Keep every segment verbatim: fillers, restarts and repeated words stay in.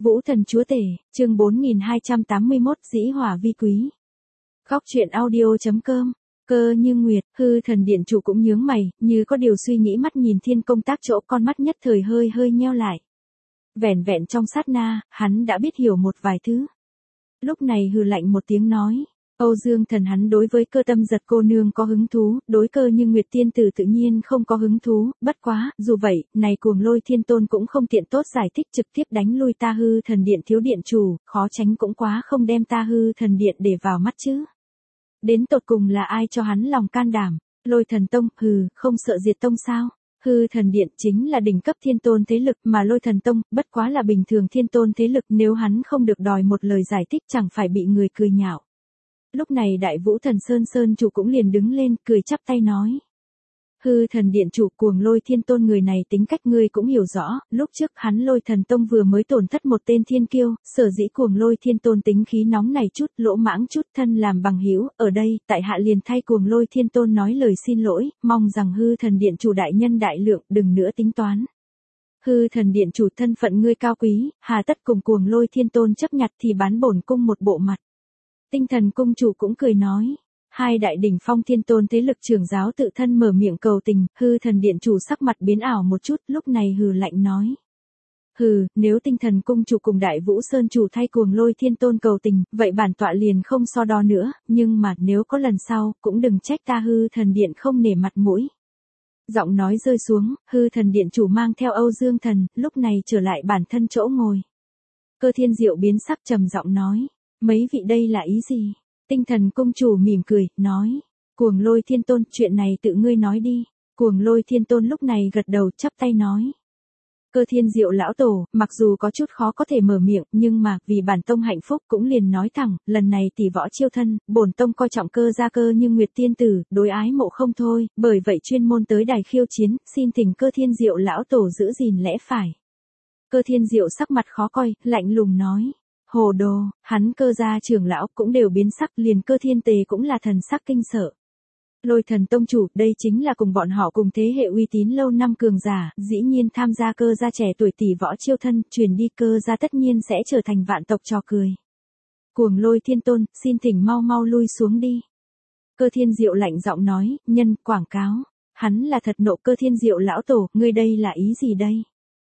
Vũ thần chúa tể, chương bốn nghìn hai trăm tám mươi mốt dĩ hỏa vi quý. Góc truyện audio.com, Cơ Như Nguyệt, hư thần điện chủ cũng nhướng mày, như có điều suy nghĩ mắt nhìn thiên công tác chỗ con mắt nhất thời hơi hơi nheo lại. Vẻn vẹn trong sát na, hắn đã biết hiểu một vài thứ. Lúc này hừ lạnh một tiếng nói. Âu Dương Thần hắn đối với Cơ Tâm Giật cô nương có hứng thú, đối Cơ Như Nguyệt tiên tử tự nhiên không có hứng thú, bất quá, dù vậy, này Cuồng Lôi Thiên Tôn cũng không tiện tốt giải thích trực tiếp đánh lui ta hư thần điện thiếu điện chủ, khó tránh cũng quá không đem ta hư thần điện để vào mắt chứ. Đến tột cùng là ai cho hắn lòng can đảm, Lôi Thần Tông, hừ, không sợ diệt tông sao? Hư thần điện chính là đỉnh cấp thiên tôn thế lực mà Lôi Thần Tông, bất quá là bình thường thiên tôn thế lực, nếu hắn không được đòi một lời giải thích chẳng phải bị người cười nhạo. Lúc này Đại Vũ Thần Sơn Sơn chủ cũng liền đứng lên, cười chắp tay nói. Hư thần điện chủ Cuồng Lôi Thiên Tôn người này tính cách ngươi cũng hiểu rõ, lúc trước hắn Lôi Thần Tông vừa mới tổn thất một tên thiên kiêu, sở dĩ Cuồng Lôi Thiên Tôn tính khí nóng này chút, lỗ mãng chút thân làm bằng hữu, ở đây, tại hạ liền thay Cuồng Lôi Thiên Tôn nói lời xin lỗi, mong rằng hư thần điện chủ đại nhân đại lượng, đừng nữa tính toán. Hư thần điện chủ thân phận ngươi cao quý, hà tất cùng Cuồng Lôi Thiên Tôn chấp nhặt thì bán bổn cung một bộ mặt. Tinh Thần cung chủ cũng cười nói. Hai đại đỉnh phong thiên tôn thế lực trưởng giáo tự thân mở miệng cầu tình, hư thần điện chủ sắc mặt biến ảo một chút, lúc này hừ lạnh nói. Hừ, nếu Tinh Thần cung chủ cùng Đại Vũ Sơn chủ thay Cuồng Lôi Thiên Tôn cầu tình, vậy bản tọa liền không so đo nữa, nhưng mà nếu có lần sau, cũng đừng trách ta hư thần điện không nể mặt mũi. Giọng nói rơi xuống, hư thần điện chủ mang theo Âu Dương Thần, lúc này trở lại bản thân chỗ ngồi. Cơ Thiên Diệu biến sắc trầm giọng nói. Mấy vị đây là ý gì? Tinh Thần cung chủ mỉm cười, nói. Cuồng Lôi Thiên Tôn, chuyện này tự ngươi nói đi. Cuồng Lôi Thiên Tôn lúc này gật đầu chắp tay nói. Cơ Thiên Diệu lão tổ, mặc dù có chút khó có thể mở miệng, nhưng mà, vì bản tông hạnh phúc cũng liền nói thẳng, lần này tỷ võ chiêu thân, bổn tông coi trọng Cơ gia Cơ Như Nguyệt tiên tử, đối ái mộ không thôi, bởi vậy chuyên môn tới đài khiêu chiến, xin thỉnh Cơ Thiên Diệu lão tổ giữ gìn lẽ phải. Cơ Thiên Diệu sắc mặt khó coi, lạnh lùng nói. Hồ đồ, hắn Cơ gia trưởng lão cũng đều biến sắc, liền Cơ Thiên Tề cũng là thần sắc kinh sợ. Lôi Thần Tông chủ, đây chính là cùng bọn họ cùng thế hệ uy tín lâu năm cường giả, dĩ nhiên tham gia Cơ gia trẻ tuổi tỷ võ chiêu thân, truyền đi Cơ gia tất nhiên sẽ trở thành vạn tộc trò cười. Cuồng Lôi Thiên Tôn, xin thỉnh mau mau lui xuống đi. Cơ Thiên Diệu lạnh giọng nói, nhân quảng cáo, hắn là thật nộ. Cơ Thiên Diệu lão tổ, ngươi đây là ý gì đây?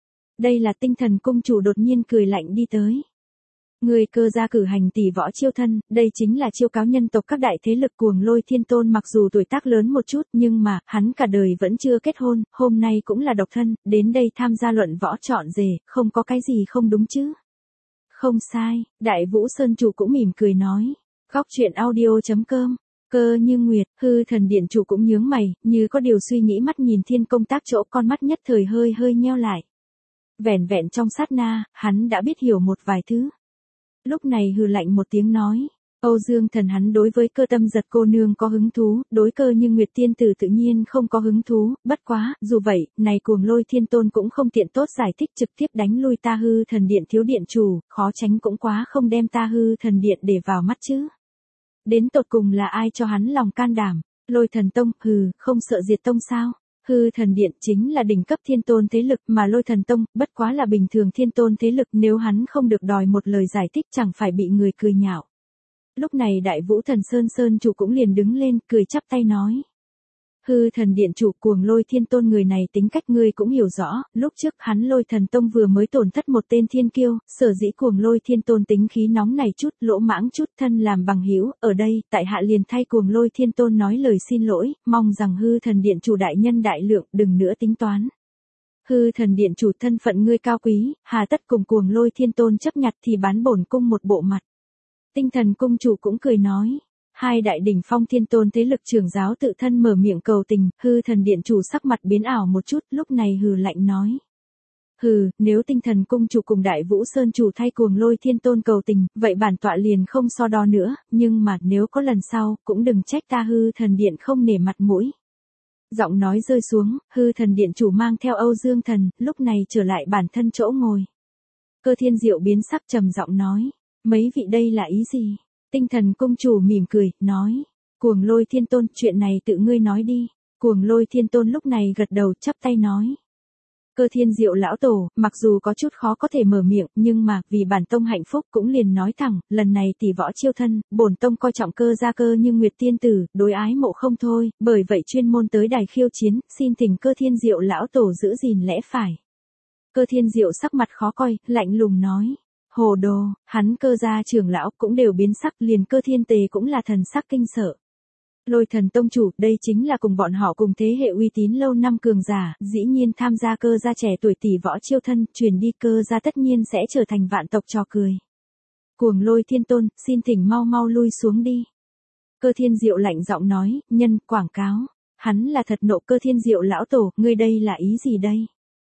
Đây là Tinh Thần cung chủ đột nhiên cười lạnh đi tới. Người Cơ gia cử hành tỷ võ chiêu thân, đây chính là chiêu cáo nhân tộc các đại thế lực. Cuồng Lôi Thiên Tôn mặc dù tuổi tác lớn một chút, nhưng mà, hắn cả đời vẫn chưa kết hôn, hôm nay cũng là độc thân, đến đây tham gia luận võ chọn rể, không có cái gì không đúng chứ. Không sai, Đại Vũ Sơn chủ cũng mỉm cười nói. Góc truyện audio.com, Cơ Như Nguyệt, hư thần điện chủ cũng nhướng mày, như có điều suy nghĩ mắt nhìn thiên công tác chỗ con mắt nhất thời hơi hơi nheo lại. Vẻn vẹn trong sát na, hắn đã biết hiểu một vài thứ. Lúc này hừ lạnh một tiếng nói. Âu Dương Thần hắn đối với Cơ Tâm Giật cô nương có hứng thú, đối Cơ Như Nguyệt tiên tử tự nhiên không có hứng thú, bất quá, dù vậy, này Cuồng Lôi Thiên Tôn cũng không tiện tốt giải thích trực tiếp đánh lui ta hư thần điện thiếu điện chủ, khó tránh cũng quá không đem ta hư thần điện để vào mắt chứ. Đến tột cùng là ai cho hắn lòng can đảm, Lôi Thần Tông, hừ, không sợ diệt tông sao? Hư thần điện chính là đỉnh cấp thiên tôn thế lực mà Lôi Thần Tông, bất quá là bình thường thiên tôn thế lực, nếu hắn không được đòi một lời giải thích chẳng phải bị người cười nhạo. Lúc này Đại Vũ Thần Sơn Sơn chủ cũng liền đứng lên, cười chắp tay nói. Hư thần điện chủ Cuồng Lôi Thiên Tôn người này tính cách ngươi cũng hiểu rõ, lúc trước hắn Lôi Thần Tông vừa mới tổn thất một tên thiên kiêu, sở dĩ Cuồng Lôi Thiên Tôn tính khí nóng này chút, lỗ mãng chút thân làm bằng hữu, ở đây, tại hạ liền thay Cuồng Lôi Thiên Tôn nói lời xin lỗi, mong rằng hư thần điện chủ đại nhân đại lượng, đừng nữa tính toán. Hư thần điện chủ thân phận ngươi cao quý, hà tất cùng Cuồng Lôi Thiên Tôn chấp nhặt thì bán bổn cung một bộ mặt. Tinh Thần cung chủ cũng cười nói. Hai đại đỉnh phong thiên tôn thế lực trưởng giáo tự thân mở miệng cầu tình, hư thần điện chủ sắc mặt biến ảo một chút, lúc này hừ lạnh nói. Hừ, nếu Tinh Thần cung chủ cùng Đại Vũ Sơn chủ thay Cuồng Lôi Thiên Tôn cầu tình, vậy bản tọa liền không so đo nữa, nhưng mà, nếu có lần sau, cũng đừng trách ta hư thần điện không nể mặt mũi. Giọng nói rơi xuống, hư thần điện chủ mang theo Âu Dương Thần, lúc này trở lại bản thân chỗ ngồi. Cơ Thiên Diệu biến sắc trầm giọng nói. Mấy vị đây là ý gì? Tinh Thần cung chủ mỉm cười, nói. Cuồng Lôi Thiên Tôn, chuyện này tự ngươi nói đi. Cuồng Lôi Thiên Tôn lúc này gật đầu chắp tay nói. Cơ Thiên Diệu lão tổ, mặc dù có chút khó có thể mở miệng, nhưng mà, vì bản tông hạnh phúc cũng liền nói thẳng, lần này tỷ võ chiêu thân, bổn tông coi trọng cơ gia cơ như Nguyệt tiên tử, đối ái mộ không thôi, bởi vậy chuyên môn tới đài khiêu chiến, xin thỉnh Cơ Thiên Diệu lão tổ giữ gìn lẽ phải. Cơ Thiên Diệu sắc mặt khó coi, lạnh lùng nói. Hồ đồ, hắn Cơ gia trưởng lão cũng đều biến sắc, liền Cơ Thiên Tề cũng là thần sắc kinh sợ. Lôi Thần tông chủ, đây chính là cùng bọn họ cùng thế hệ uy tín lâu năm cường giả, dĩ nhiên tham gia Cơ gia trẻ tuổi tỷ võ chiêu thân, truyền đi Cơ gia tất nhiên sẽ trở thành vạn tộc trò cười. Cuồng Lôi Thiên Tôn, xin thỉnh mau mau lui xuống đi. Cơ Thiên Diệu lạnh giọng nói, nhân quảng cáo, hắn là thật nộ. Cơ Thiên Diệu lão tổ, ngươi đây là ý gì đây?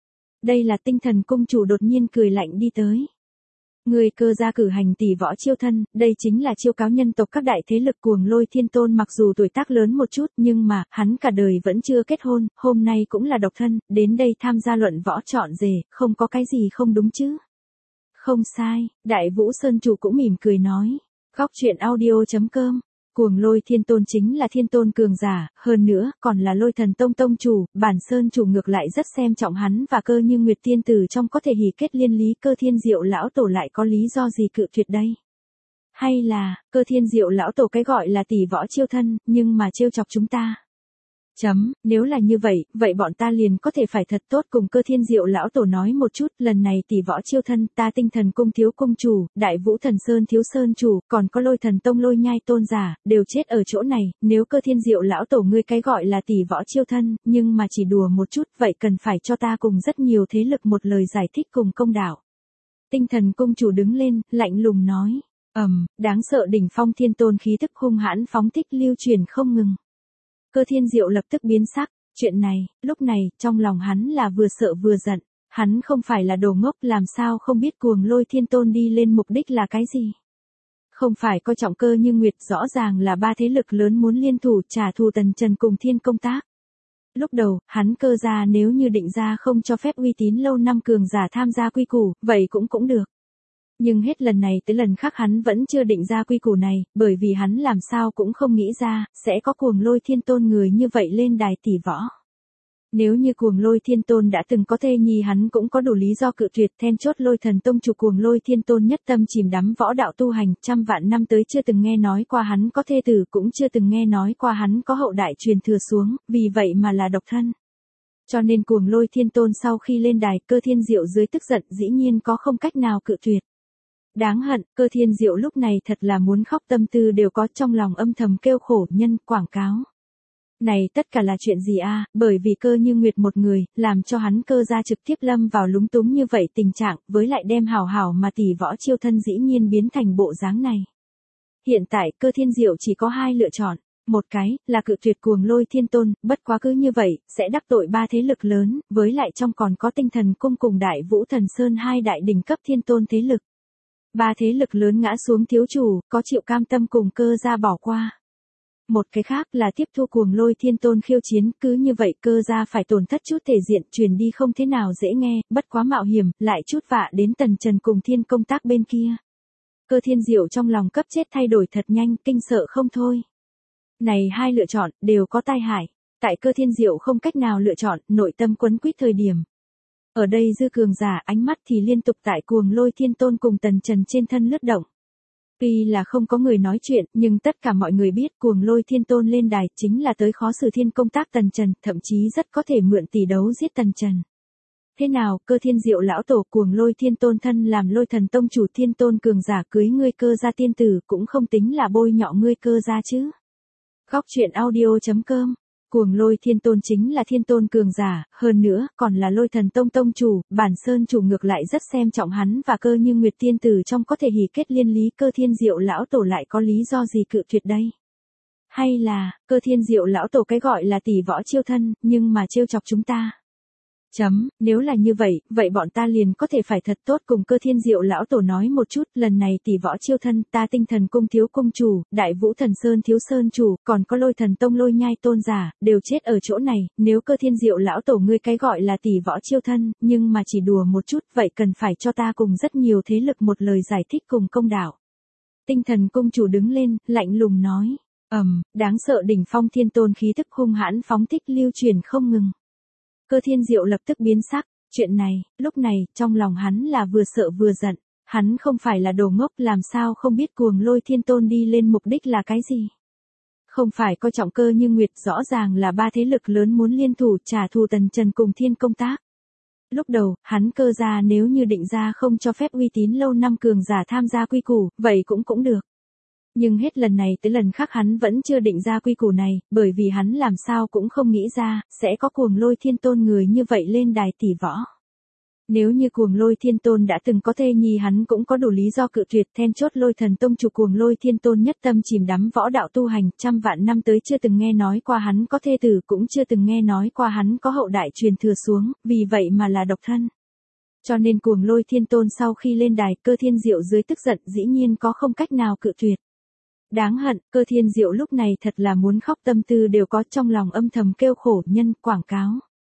Đây là Tinh Thần cung chủ đột nhiên cười lạnh đi tới. Người Cơ gia cử hành tỷ võ chiêu thân, đây chính là chiêu cáo nhân tộc các đại thế lực. Cuồng Lôi Thiên Tôn mặc dù tuổi tác lớn một chút, nhưng mà, hắn cả đời vẫn chưa kết hôn, hôm nay cũng là độc thân, đến đây tham gia luận võ trọn rể, không có cái gì không đúng chứ. Không sai, Đại Vũ Sơn chủ cũng mỉm cười nói. Góc truyện audio chấm com. Cuồng Lôi Thiên Tôn chính là thiên tôn cường giả, hơn nữa, còn là Lôi Thần tông tông chủ, bản Sơn chủ ngược lại rất xem trọng hắn và Cơ như Nguyệt tiên tử trong có thể hỉ kết liên lý. Cơ Thiên Diệu lão tổ lại có lý do gì cự tuyệt đây? Hay là, Cơ Thiên Diệu lão tổ cái gọi là tỷ võ chiêu thân, nhưng mà trêu chọc chúng ta? Chấm, nếu là như vậy, vậy bọn ta liền có thể phải thật tốt cùng Cơ Thiên Diệu lão tổ nói một chút, lần này tỷ võ chiêu thân, ta Tinh Thần cung thiếu cung chủ, Đại Vũ Thần Sơn thiếu sơn chủ, còn có Lôi Thần tông Lôi Nhai tôn giả, đều chết ở chỗ này, nếu Cơ Thiên Diệu lão tổ ngươi cái gọi là tỷ võ chiêu thân, nhưng mà chỉ đùa một chút, vậy cần phải cho ta cùng rất nhiều thế lực một lời giải thích cùng công đạo. Tinh Thần cung chủ đứng lên, lạnh lùng nói, ầm, um, đáng sợ đỉnh phong thiên tôn khí thức hung hãn phóng thích lưu truyền không ngừng. Cơ Thiên Diệu lập tức biến sắc, chuyện này, lúc này, trong lòng hắn là vừa sợ vừa giận, hắn không phải là đồ ngốc, làm sao không biết Cuồng Lôi Thiên Tôn đi lên mục đích là cái gì. Không phải coi trọng Cơ như Nguyệt, rõ ràng là ba thế lực lớn muốn liên thủ trả thù Tần Trần cùng Thiên công tác. Lúc đầu, hắn Cơ gia nếu như định ra không cho phép uy tín lâu năm cường giả tham gia quy củ, vậy cũng cũng được. Nhưng hết lần này tới lần khác hắn vẫn chưa định ra quy củ này, bởi vì hắn làm sao cũng không nghĩ ra, sẽ có Cuồng Lôi Thiên Tôn người như vậy lên đài tỷ võ. Nếu như Cuồng Lôi Thiên Tôn đã từng có thê nhi hắn cũng có đủ lý do cự tuyệt. Then chốt Lôi Thần tông chủ Cuồng Lôi Thiên Tôn nhất tâm chìm đắm võ đạo tu hành, trăm vạn năm tới chưa từng nghe nói qua hắn có thê tử, cũng chưa từng nghe nói qua hắn có hậu đại truyền thừa xuống, vì vậy mà là độc thân. Cho nên Cuồng Lôi Thiên Tôn sau khi lên đài, Cơ Thiên Diệu dưới tức giận dĩ nhiên có không cách nào cự tuyệt. Đáng hận, Cơ Thiên Diệu lúc này thật là muốn khóc, tâm tư đều có, trong lòng âm thầm kêu khổ, nhân quảng cáo. Này tất cả là chuyện gì a? Bởi vì Cơ như Nguyệt một người, làm cho hắn Cơ gia trực tiếp lâm vào lúng túng như vậy tình trạng, với lại đem hảo hảo mà tỷ võ chiêu thân dĩ nhiên biến thành bộ dáng này. Hiện tại Cơ Thiên Diệu chỉ có hai lựa chọn, một cái là cự tuyệt Cuồng Lôi Thiên Tôn, bất quá cứ như vậy, sẽ đắc tội ba thế lực lớn, với lại trong còn có Tinh Thần cung cùng Đại Vũ Thần Sơn hai đại đỉnh cấp thiên tôn thế lực. Ba thế lực lớn ngã xuống thiếu chủ, có chịu cam tâm cùng Cơ gia bỏ qua. Một cái khác là tiếp thu Cuồng Lôi Thiên Tôn khiêu chiến, cứ như vậy Cơ gia phải tổn thất chút thể diện, truyền đi không thế nào dễ nghe, bất quá mạo hiểm, lại chút vạ đến Tần Trần cùng Thiên công tác bên kia. Cơ Thiên Diệu trong lòng cấp chết thay đổi thật nhanh, kinh sợ không thôi. Này hai lựa chọn, đều có tai hại. Tại Cơ Thiên Diệu không cách nào lựa chọn, nội tâm quấn quýt thời điểm. Ở đây dư cường giả ánh mắt thì liên tục tại Cuồng Lôi Thiên Tôn cùng Tần Trần trên thân lướt động. Tuy là không có người nói chuyện, nhưng tất cả mọi người biết Cuồng Lôi Thiên Tôn lên đài chính là tới khó xử Thiên công tác Tần Trần, thậm chí rất có thể mượn tỷ đấu giết Tần Trần. Thế nào, Cơ Thiên Diệu lão tổ, Cuồng Lôi Thiên Tôn thân làm Lôi Thần tông chủ thiên tôn cường giả cưới ngươi Cơ gia tiên tử, cũng không tính là bôi nhọ ngươi Cơ gia chứ. Góc truyện audio chấm com. Cuồng Lôi Thiên Tôn chính là thiên tôn cường giả, hơn nữa, còn là Lôi Thần tông tông chủ, bản Sơn chủ ngược lại rất xem trọng hắn và Cơ như Nguyệt tiên tử trong có thể hỉ kết liên lý. Cơ Thiên Diệu lão tổ lại có lý do gì cự tuyệt đây? Hay là, Cơ Thiên Diệu lão tổ cái gọi là tỷ võ chiêu thân, nhưng mà trêu chọc chúng ta? Chấm, nếu là như vậy, vậy bọn ta liền có thể phải thật tốt cùng Cơ Thiên Diệu lão tổ nói một chút, lần này tỷ võ chiêu thân, ta Tinh Thần cung thiếu cung chủ, Đại Vũ Thần Sơn thiếu sơn chủ, còn có Lôi Thần tông Lôi Nhai tôn giả, đều chết ở chỗ này, nếu Cơ Thiên Diệu lão tổ ngươi cái gọi là tỷ võ chiêu thân, nhưng mà chỉ đùa một chút, vậy cần phải cho ta cùng rất nhiều thế lực một lời giải thích cùng công đạo. Tinh Thần cung chủ đứng lên, lạnh lùng nói, ầm, um, đáng sợ đỉnh phong thiên tôn khí thức hung hãn phóng thích lưu truyền không ngừng. Cơ Thiên Diệu lập tức biến sắc, Chuyện này, lúc này, trong lòng hắn là vừa sợ vừa giận. Hắn không phải là đồ ngốc, làm sao không biết Cuồng Lôi Thiên Tôn đi lên mục đích là cái gì. Không phải coi trọng Cơ Như Nguyệt, rõ ràng là ba thế lực lớn muốn liên thủ trả thù Tần Trần cùng Thiên Công Tác. Lúc đầu, hắn Cơ gia nếu như định ra không cho phép uy tín lâu năm cường giả tham gia quy củ, vậy cũng cũng được. Nhưng hết lần này tới lần khác hắn vẫn chưa định ra quy củ này, bởi vì hắn làm sao cũng không nghĩ ra, sẽ có Cuồng Lôi Thiên Tôn người như vậy lên đài tỷ võ. Nếu như Cuồng Lôi Thiên Tôn đã từng có thê nhi hắn cũng có đủ lý do cự tuyệt. Then chốt Lôi Thần Tông chủ Cuồng Lôi Thiên Tôn nhất tâm chìm đắm võ đạo tu hành, trăm vạn năm tới chưa từng nghe nói qua hắn có thê tử, cũng chưa từng nghe nói qua hắn có hậu đại truyền thừa xuống, vì vậy mà là độc thân. Cho nên Cuồng Lôi Thiên Tôn sau khi lên đài, Cơ Thiên Diệu dưới tức giận dĩ nhiên có không cách nào cự tuyệt. Đáng hận, Cơ Thiên Diệu lúc này thật là muốn khóc, tâm tư đều có, trong lòng âm thầm kêu khổ, nhân, quảng cáo.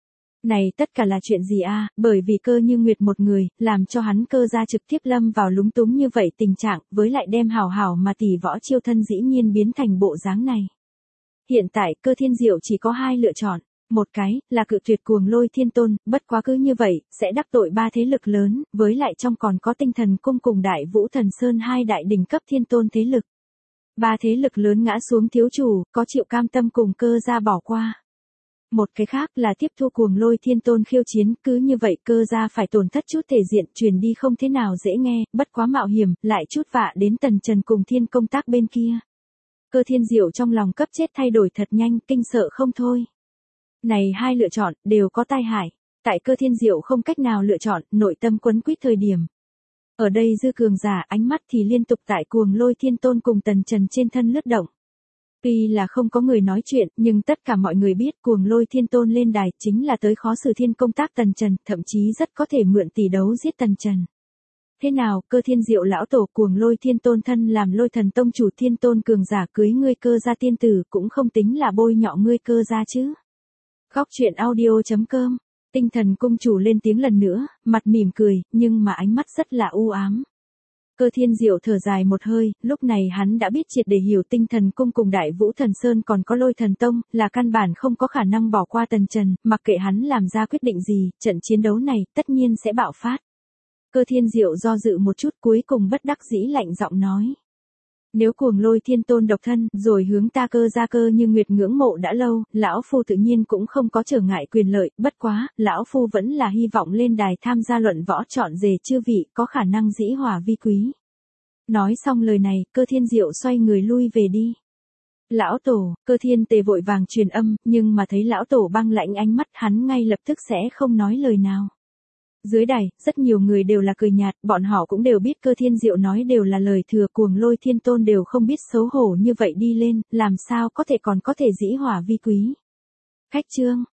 Này tất cả là chuyện gì a? À? Bởi vì Cơ Như Nguyệt một người, làm cho hắn Cơ gia trực tiếp lâm vào lúng túng như vậy tình trạng, với lại đem hảo hảo mà tỷ võ chiêu thân dĩ nhiên biến thành bộ dáng này. Hiện tại, Cơ Thiên Diệu chỉ có hai lựa chọn. Một cái, là cự tuyệt Cuồng Lôi Thiên Tôn, bất quá cứ như vậy, sẽ đắc tội ba thế lực lớn, với lại trong còn có Tinh Thần Cung cùng Đại Vũ Thần Sơn hai đại đỉnh cấp thiên tôn thế lực. Ba thế lực lớn ngã xuống thiếu chủ, có chịu cam tâm cùng Cơ gia bỏ qua. Một cái khác là tiếp thu Cuồng Lôi Thiên Tôn khiêu chiến, cứ như vậy Cơ gia phải tổn thất chút thể diện, truyền đi không thế nào dễ nghe, bất quá mạo hiểm, lại chút vạ đến Tần Trần cùng Thiên Công Tác bên kia. Cơ Thiên Diệu trong lòng cấp chết thay đổi thật nhanh, kinh sợ không thôi. Này hai lựa chọn, đều có tai hại. Tại Cơ Thiên Diệu không cách nào lựa chọn, nội tâm quấn quýt thời điểm. Ở đây dư cường giả ánh mắt thì liên tục tại Cuồng Lôi Thiên Tôn cùng Tần Trần trên thân lướt động. Tuy là không có người nói chuyện, nhưng tất cả mọi người biết Cuồng Lôi Thiên Tôn lên đài chính là tới khó xử Thiên Công Tác Tần Trần, thậm chí rất có thể mượn tỷ đấu giết Tần Trần. Thế nào, Cơ Thiên Diệu lão tổ, Cuồng Lôi Thiên Tôn thân làm Lôi Thần Tông chủ Thiên Tôn cường giả cưới ngươi Cơ gia tiên tử, cũng không tính là bôi nhọ ngươi Cơ gia chứ. Góc truyện audio chấm com. Tinh Thần Cung chủ lên tiếng lần nữa, mặt mỉm cười, nhưng mà ánh mắt rất là u ám. Cơ Thiên Diệu thở dài một hơi, lúc này hắn đã biết triệt để hiểu Tinh Thần Cung cùng Đại Vũ Thần Sơn còn có Lôi Thần Tông, là căn bản không có khả năng bỏ qua Tần Trần, mặc kệ hắn làm ra quyết định gì, trận chiến đấu này tất nhiên sẽ bạo phát. Cơ Thiên Diệu do dự một chút, cuối cùng bất đắc dĩ lạnh giọng nói. Nếu Cuồng Lôi Thiên Tôn độc thân, rồi hướng ta Cơ gia Cơ Như Nguyệt ngưỡng mộ đã lâu, lão phu tự nhiên cũng không có trở ngại quyền lợi, bất quá, lão phu vẫn là hy vọng lên đài tham gia luận võ chọn rể chư vị, có khả năng dĩ hòa vi quý. Nói xong lời này, Cơ Thiên Diệu xoay người lui về đi. Lão tổ, Cơ Thiên Tề vội vàng truyền âm, nhưng mà thấy lão tổ băng lãnh ánh mắt, hắn ngay lập tức sẽ không nói lời nào. Dưới đài, rất nhiều người đều là cười nhạt, bọn họ cũng đều biết Cơ Thiên Diệu nói đều là lời thừa, Cuồng Lôi Thiên Tôn đều không biết xấu hổ như vậy đi lên, làm sao có thể còn có thể dĩ hòa vi quý. Khách chương